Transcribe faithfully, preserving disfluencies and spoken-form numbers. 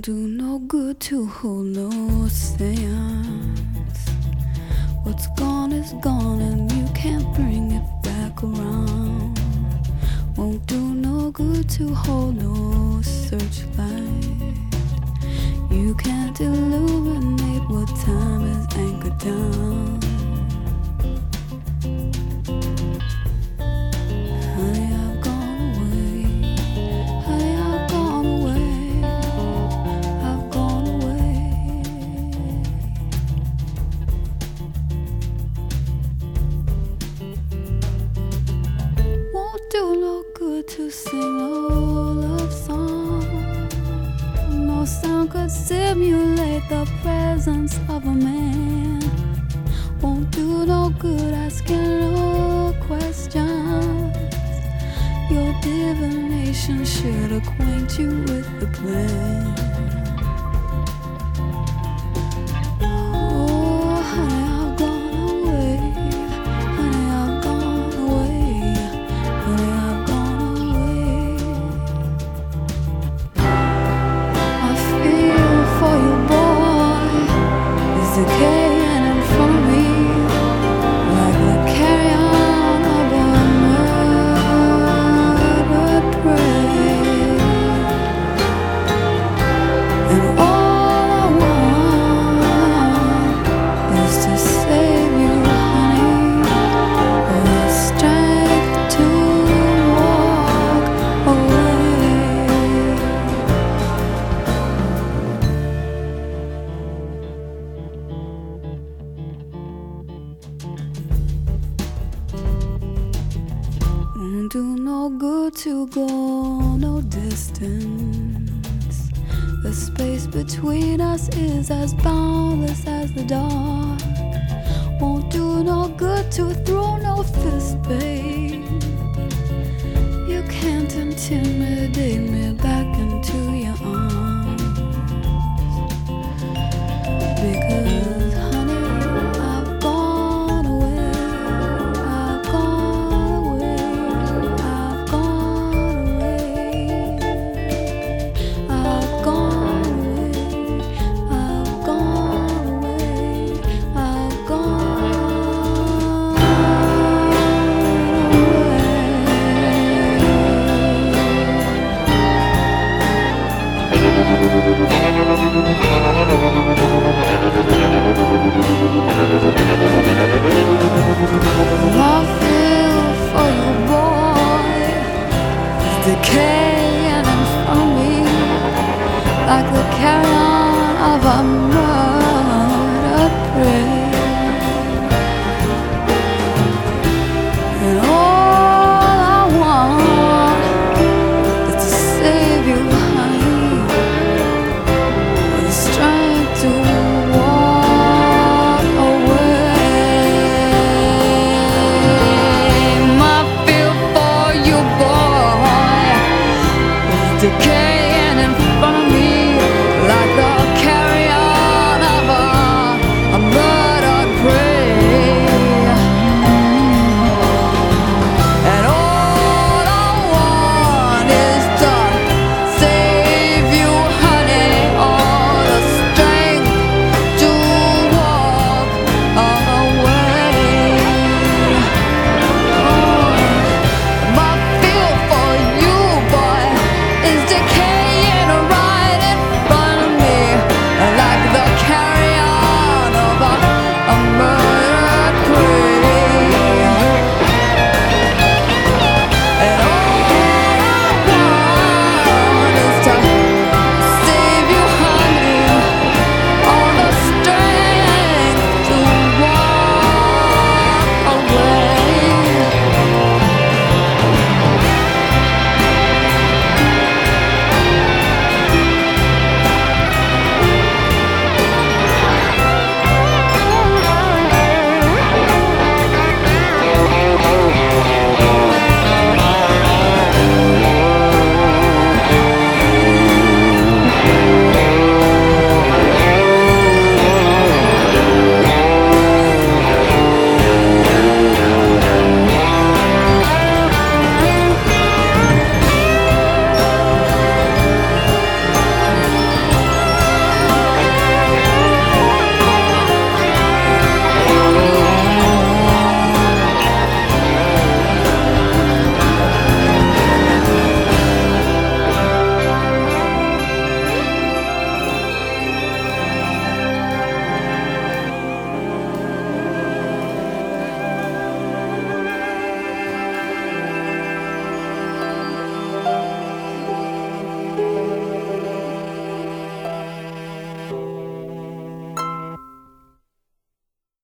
Won't do no good to hold no seance. What's gone is gone and you can't bring it back around. Won't do no good to hold no searchlight. You can't illuminate what time is anchored down. Honey, I've gone away. Honey, I've gone away. I've gone away. Won't do no good to sing no love song. No sound could simulate the presence of a man. Won't do no good asking no questions. Your divination should acquaint you with the plan. Oh, honey, I've gone away. Honey, I've gone away. Honey, I've gone away. I feel for you, boy, is decaying in front of me, like the carrion of a murdered prey. And all I want is to save you, honey, and the strength to walk away. Won't do no good to go no distance. The space between us is as boundless as the dark. Won't do no good to throw no fist, babe. You can't intimidate